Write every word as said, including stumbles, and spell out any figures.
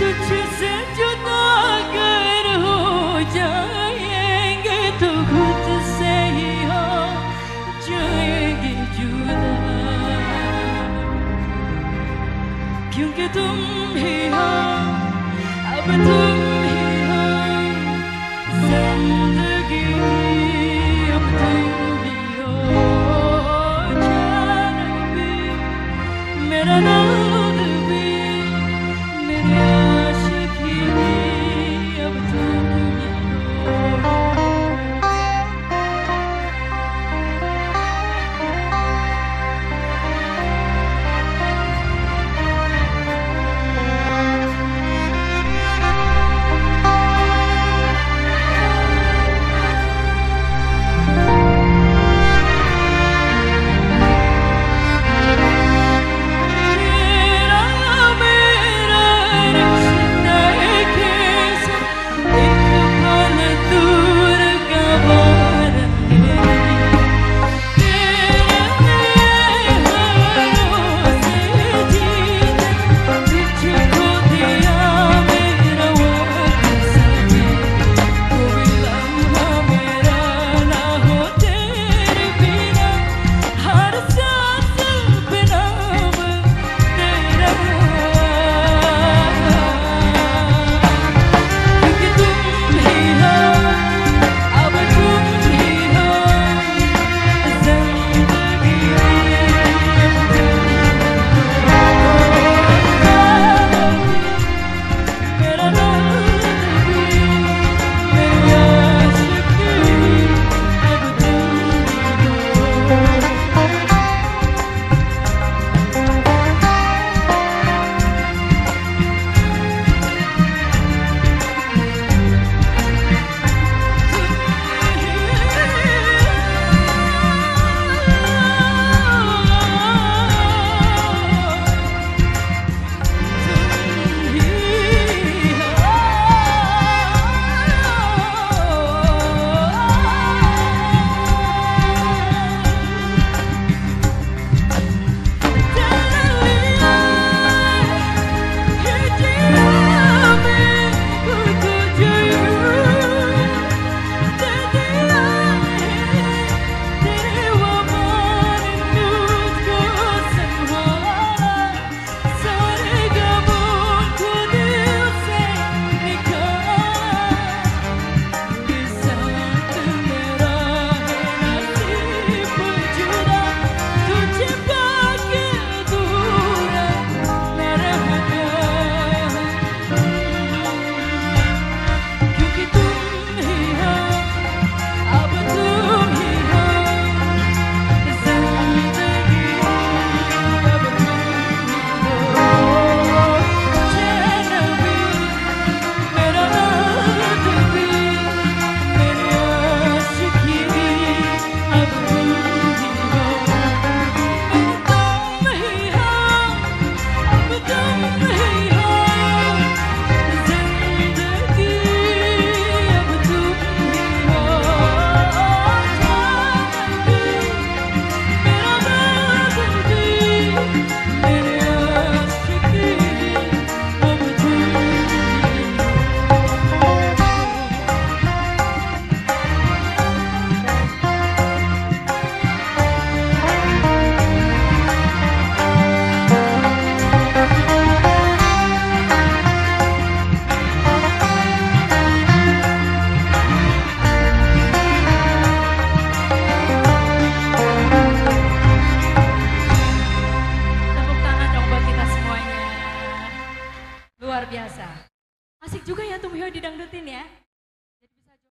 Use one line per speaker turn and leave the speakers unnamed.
तुझसे जुदा अगर हो जाएंगे तो खुद से ही हो जाएंगे जुदा, क्योंकि तुम ही हो, अब तुम ही हो जिंदगी, अब तुम ही हो जान भी, मेरा नाम भी, मेरी आशिकी भी, अब तुम ही हो।
Luar biasa. Asik juga ya Tumhyo didangdutin ya.